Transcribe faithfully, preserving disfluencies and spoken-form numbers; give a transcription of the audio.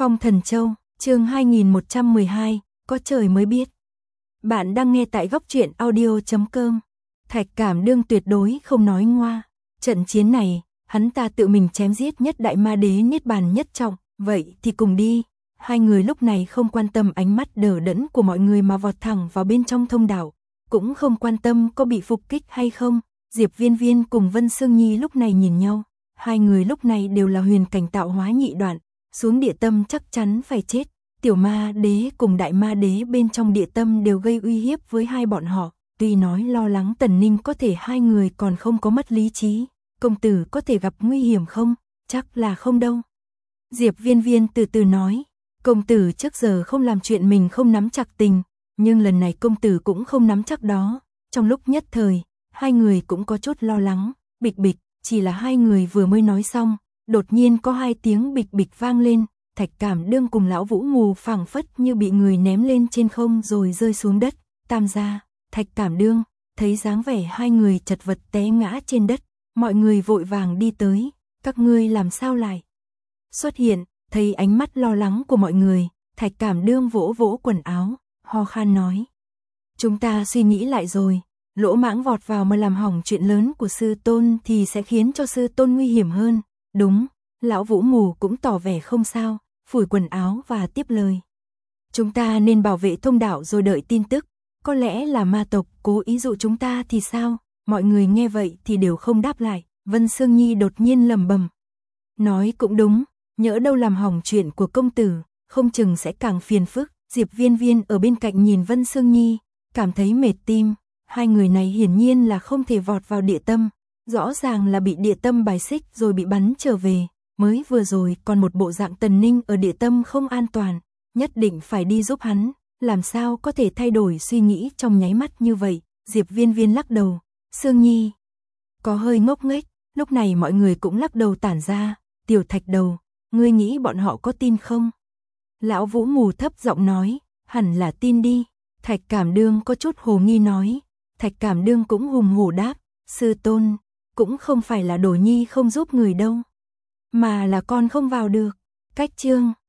Phong Thần Châu, chương hai nghìn một trăm mười hai, có trời mới biết. Bạn đang nghe tại góc truyện audio chấm com. Thạch Cảm Đương tuyệt đối không nói ngoa. Trận chiến này, hắn ta tự mình chém giết nhất đại ma đế niết bàn nhất trọng, vậy thì cùng đi. Hai người lúc này không quan tâm ánh mắt đờ đẫn của mọi người mà vọt thẳng vào bên trong thông đạo, cũng không quan tâm có bị phục kích hay không. Diệp Viên Viên cùng Vân Sương Nhi lúc này nhìn nhau, hai người lúc này đều là huyền cảnh tạo hóa nhị đoạn, xuống địa tâm chắc chắn phải chết. Tiểu ma đế cùng đại ma đế bên trong địa tâm đều gây uy hiếp với hai bọn họ, tuy nói lo lắng Tần Ninh có thể hai người còn không có mất lý trí, công tử có thể gặp nguy hiểm không? Chắc là không đâu. Diệp Viên Viên từ từ nói, công tử trước giờ không làm chuyện mình không nắm chắc tình, nhưng lần này công tử cũng không nắm chắc đó. Trong lúc nhất thời, hai người cũng có chút lo lắng, bịch bịch, chỉ là hai người vừa mới nói xong, đột nhiên có hai tiếng bịch bịch vang lên. Thạch Cảm Đương cùng lão Vũ Mù phảng phất như bị người ném lên trên không rồi rơi xuống đất. Tam gia, Thạch Cảm Đương, thấy dáng vẻ hai người chật vật té ngã trên đất, mọi người vội vàng đi tới, các ngươi làm sao lại xuất hiện? Thấy ánh mắt lo lắng của mọi người, Thạch Cảm Đương vỗ vỗ quần áo, ho khan nói: chúng ta suy nghĩ lại rồi, lỗ mãng vọt vào mà làm hỏng chuyện lớn của sư tôn thì sẽ khiến cho sư tôn nguy hiểm hơn. Đúng. Lão Vũ Mù cũng tỏ vẻ không sao, phủi quần áo và tiếp lời. Chúng ta nên bảo vệ thông đạo rồi đợi tin tức, có lẽ là ma tộc cố ý dụ chúng ta thì sao? Mọi người nghe vậy thì đều không đáp lại. Vân Sương Nhi đột nhiên lẩm bẩm, nói cũng đúng, nhỡ đâu làm hỏng chuyện của công tử, không chừng sẽ càng phiền phức. Diệp Viên Viên ở bên cạnh nhìn Vân Sương Nhi, cảm thấy mệt tim, hai người này hiển nhiên là không thể vọt vào địa tâm, rõ ràng là bị địa tâm bài xích rồi bị bắn trở về. Mới vừa rồi còn một bộ dạng Tần Ninh ở địa tâm không an toàn, nhất định phải đi giúp hắn, làm sao có thể thay đổi suy nghĩ trong nháy mắt như vậy. Diệp Viên Viên lắc đầu, Sương Nhi có hơi ngốc nghếch. Lúc này mọi người cũng lắc đầu tản ra. Tiểu Thạch Đầu, ngươi nghĩ bọn họ có tin không? Lão Vũ Mù thấp giọng nói, hẳn là tin đi. Thạch Cảm Đương có chút hồ nghi nói. Thạch Cảm Đương cũng hùng hổ đáp, sư tôn, cũng không phải là Đồ Nhi không giúp người đâu, mà là con không vào được. Cách chương